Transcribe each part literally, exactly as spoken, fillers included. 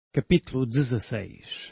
Capítulo dezesseis.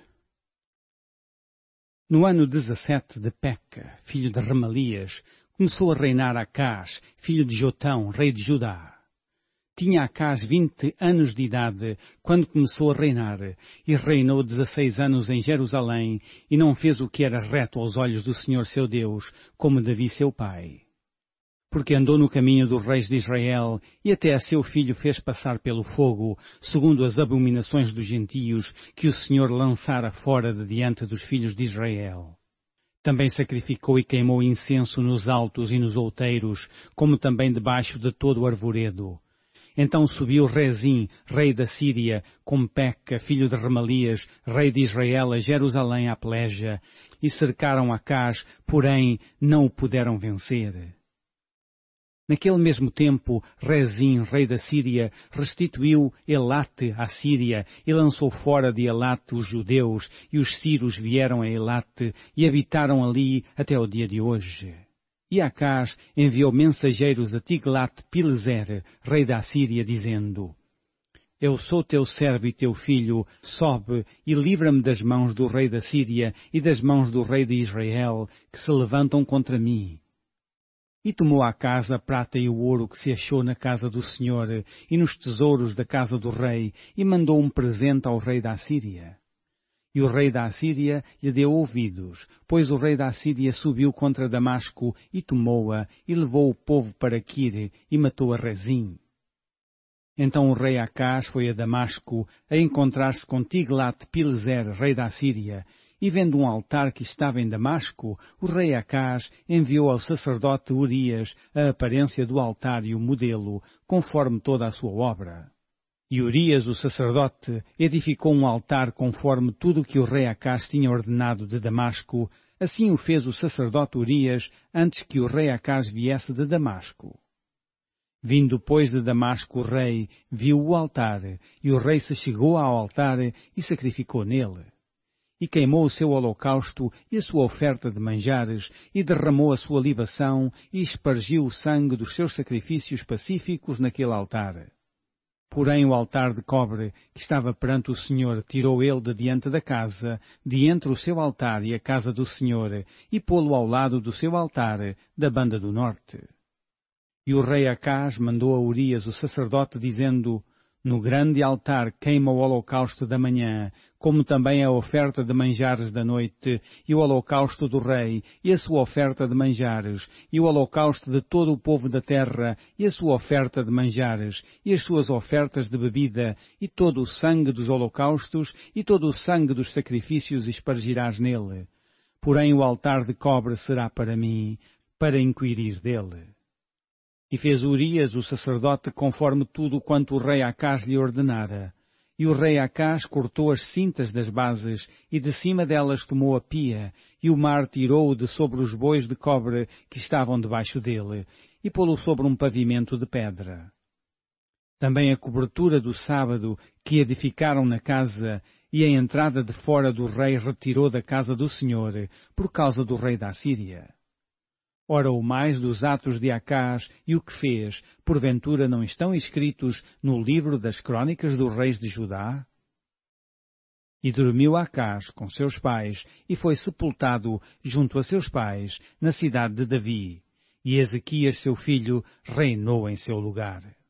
No ano dezassete de Peca, filho de Remalias, começou a reinar Acás, filho de Jotão, rei de Judá. Tinha Acás vinte anos de idade quando começou a reinar, e reinou dezesseis anos em Jerusalém, e não fez o que era reto aos olhos do Senhor seu Deus, como Davi seu pai. Porque andou no caminho dos reis de Israel, e até a seu filho fez passar pelo fogo, segundo as abominações dos gentios, que o Senhor lançara fora de diante dos filhos de Israel. Também sacrificou e queimou incenso nos altos e nos outeiros, como também debaixo de todo o arvoredo. Então subiu Rezim, rei da Síria, com Peca, filho de Remalias, rei de Israel, a Jerusalém à peleja, e cercaram Acás, porém não o puderam vencer. Naquele mesmo tempo, Rezim, rei da Síria, restituiu Elate à Síria e lançou fora de Elate os judeus, e os sírios vieram a Elate e habitaram ali até o dia de hoje. E Acás enviou mensageiros a Tiglat-Pileser, rei da Síria, dizendo: Eu sou teu servo e teu filho, sobe e livra-me das mãos do rei da Síria e das mãos do rei de Israel, que se levantam contra mim. E tomou Acás a prata e o ouro que se achou na casa do Senhor e nos tesouros da casa do rei, e mandou um presente ao rei da Assíria. E o rei da Assíria lhe deu ouvidos, pois o rei da Assíria subiu contra Damasco e tomou-a, e levou o povo para Quir, e matou a Rezim. Então o rei Acás foi a Damasco a encontrar-se com Tiglat-Pileser, rei da Assíria, e vendo um altar que estava em Damasco, o rei Acás enviou ao sacerdote Urias a aparência do altar e o modelo, conforme toda a sua obra. E Urias, o sacerdote, edificou um altar conforme tudo o que o rei Acás tinha ordenado de Damasco. Assim o fez o sacerdote Urias antes que o rei Acás viesse de Damasco. Vindo, pois, de Damasco o rei, viu o altar, e o rei se chegou ao altar e sacrificou nele. E queimou o seu holocausto e a sua oferta de manjares, e derramou a sua libação, e espargiu o sangue dos seus sacrifícios pacíficos naquele altar. Porém o altar de cobre, que estava perante o Senhor, tirou ele de diante da casa, de entre o seu altar e a casa do Senhor, e pô-lo ao lado do seu altar, da banda do norte. E o rei Acás mandou a Urias o sacerdote, dizendo: No grande altar queima o holocausto da manhã, como também a oferta de manjares da noite, e o holocausto do rei, e a sua oferta de manjares, e o holocausto de todo o povo da terra, e a sua oferta de manjares, e as suas ofertas de bebida, e todo o sangue dos holocaustos, e todo o sangue dos sacrifícios espargirás nele. Porém o altar de cobre será para mim, para inquirir dele. E fez Urias o sacerdote conforme tudo quanto o rei Acás lhe ordenara. E o rei Acás cortou as cintas das bases, e de cima delas tomou a pia, e o mar tirou-o de sobre os bois de cobre que estavam debaixo dele, e pô-lo sobre um pavimento de pedra. Também a cobertura do sábado que edificaram na casa, e a entrada de fora do rei retirou da casa do Senhor, por causa do rei da Assíria. Ora, o mais dos atos de Acás e o que fez, porventura não estão escritos no livro das crônicas dos reis de Judá? E dormiu Acás com seus pais, e foi sepultado junto a seus pais, na cidade de Davi, e Ezequias seu filho reinou em seu lugar.